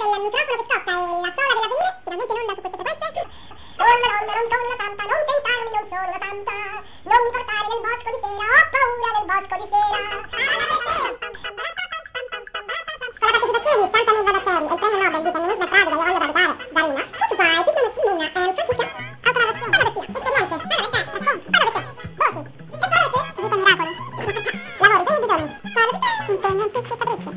del microfono che scotta e la sola della vinile, finalmente in onda su queste frequenze. Donna, donna, non sono una santa, non tentarmi, non sono una santa, non mi portare nel bosco di sera, ho paura del bosco di sera. Con la partecipazione di Santa Nuova da Terni e il premio Nobel di femminismo strade da Iolla Darina, tutto qua, e tutto Messilina, Francesca, autografia, esperienze, voci, vita miracolo, lavori, degni bidoni, impegno in pizze e capricci.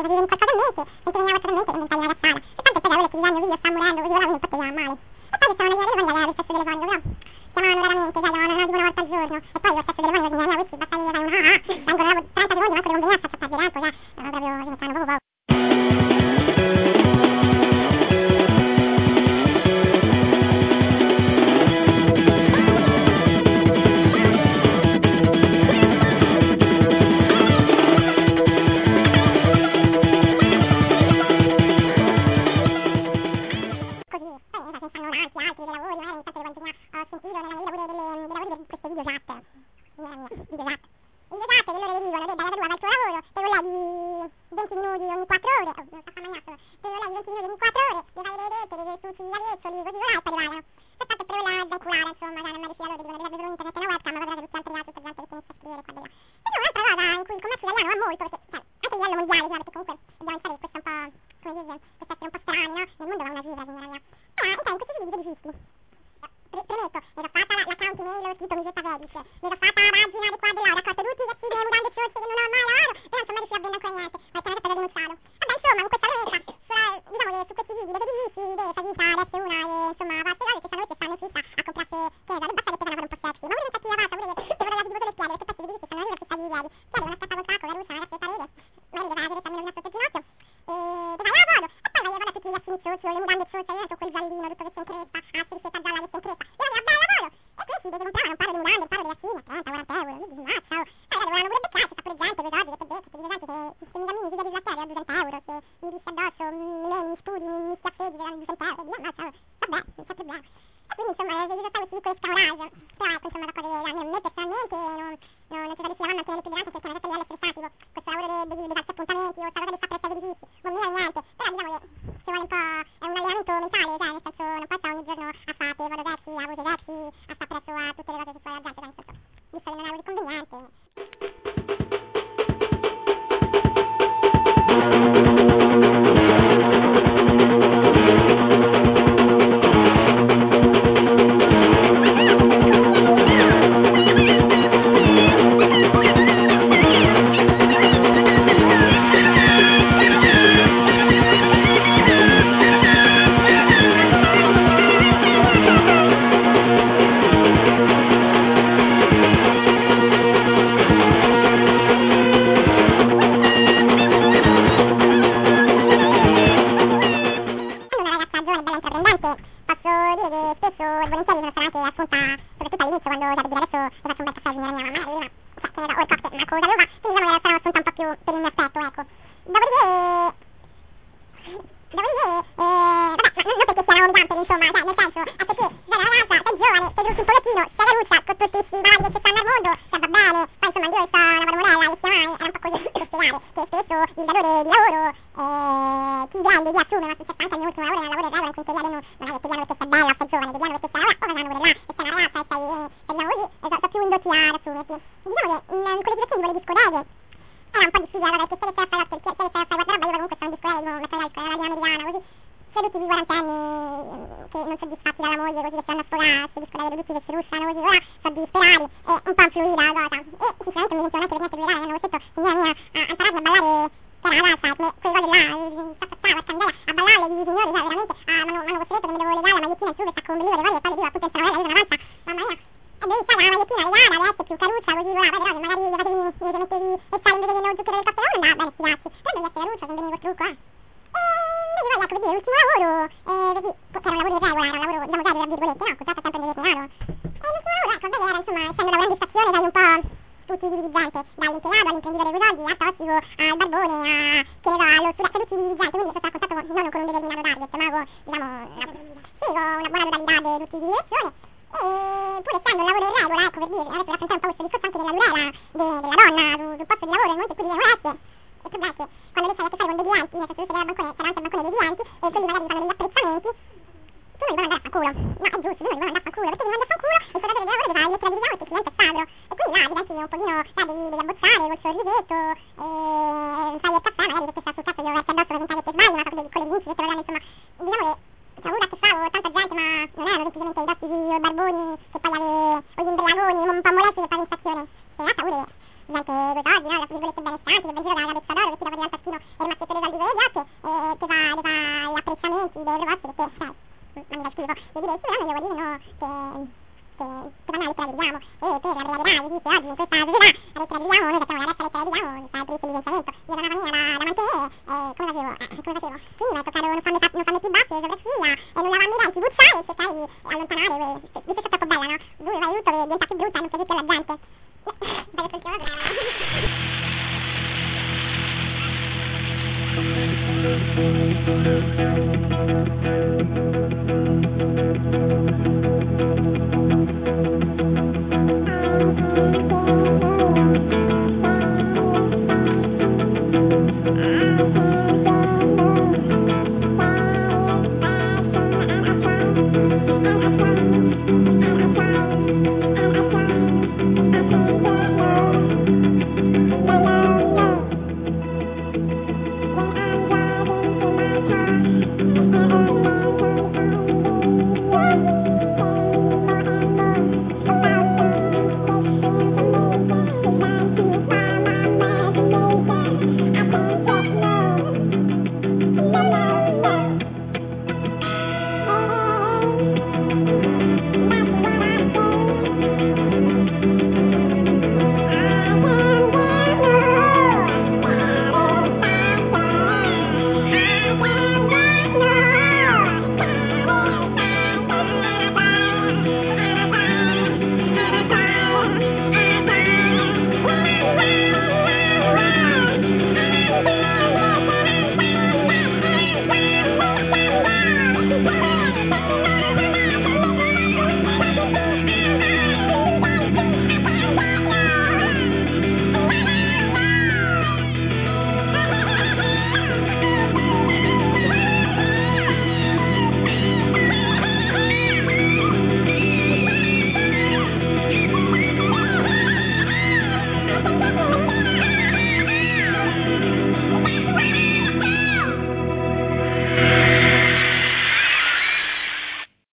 una vita di qualcosa a mente, mentre veniva totalmente inventare la razzata. E tanto poi ora che vivendo io sta morendo, così ora non poteva male. E poi stavano arrivando a mangiare il sesso telefonica, però chiamavano veramente, cioè chiamavano tipo una volta al giorno. E poi il sesso telefonica, quindi questi battaglie fai un vengono 30 secondi, manco devo impegnarsi a cercare di tempo, cioè proprio ci mettevano poco poco. che le soldi idioti, che fa gli apprezzamenti delle proposte, perché, sai, ma mi fa schifo, le direi, sì, io voglio dire, no, che secondo me la lettera di Diamo, e per arrivare là, dice, oggi in questa società, la lettera di Diamo, noi facciamo la lettera di Diamo, sta il diritto di licenziamento, io da una famiglia da mantenere, come facevo? Quindi mi è toccato non farmi più basse, sopraffiglia, e non lavarmi i denti, bussare e cercare di allontanare, visto che è troppo bella, no? Lui fa tutto che diventa più brutta e non piace più alla gente. Dai, continuo, brava.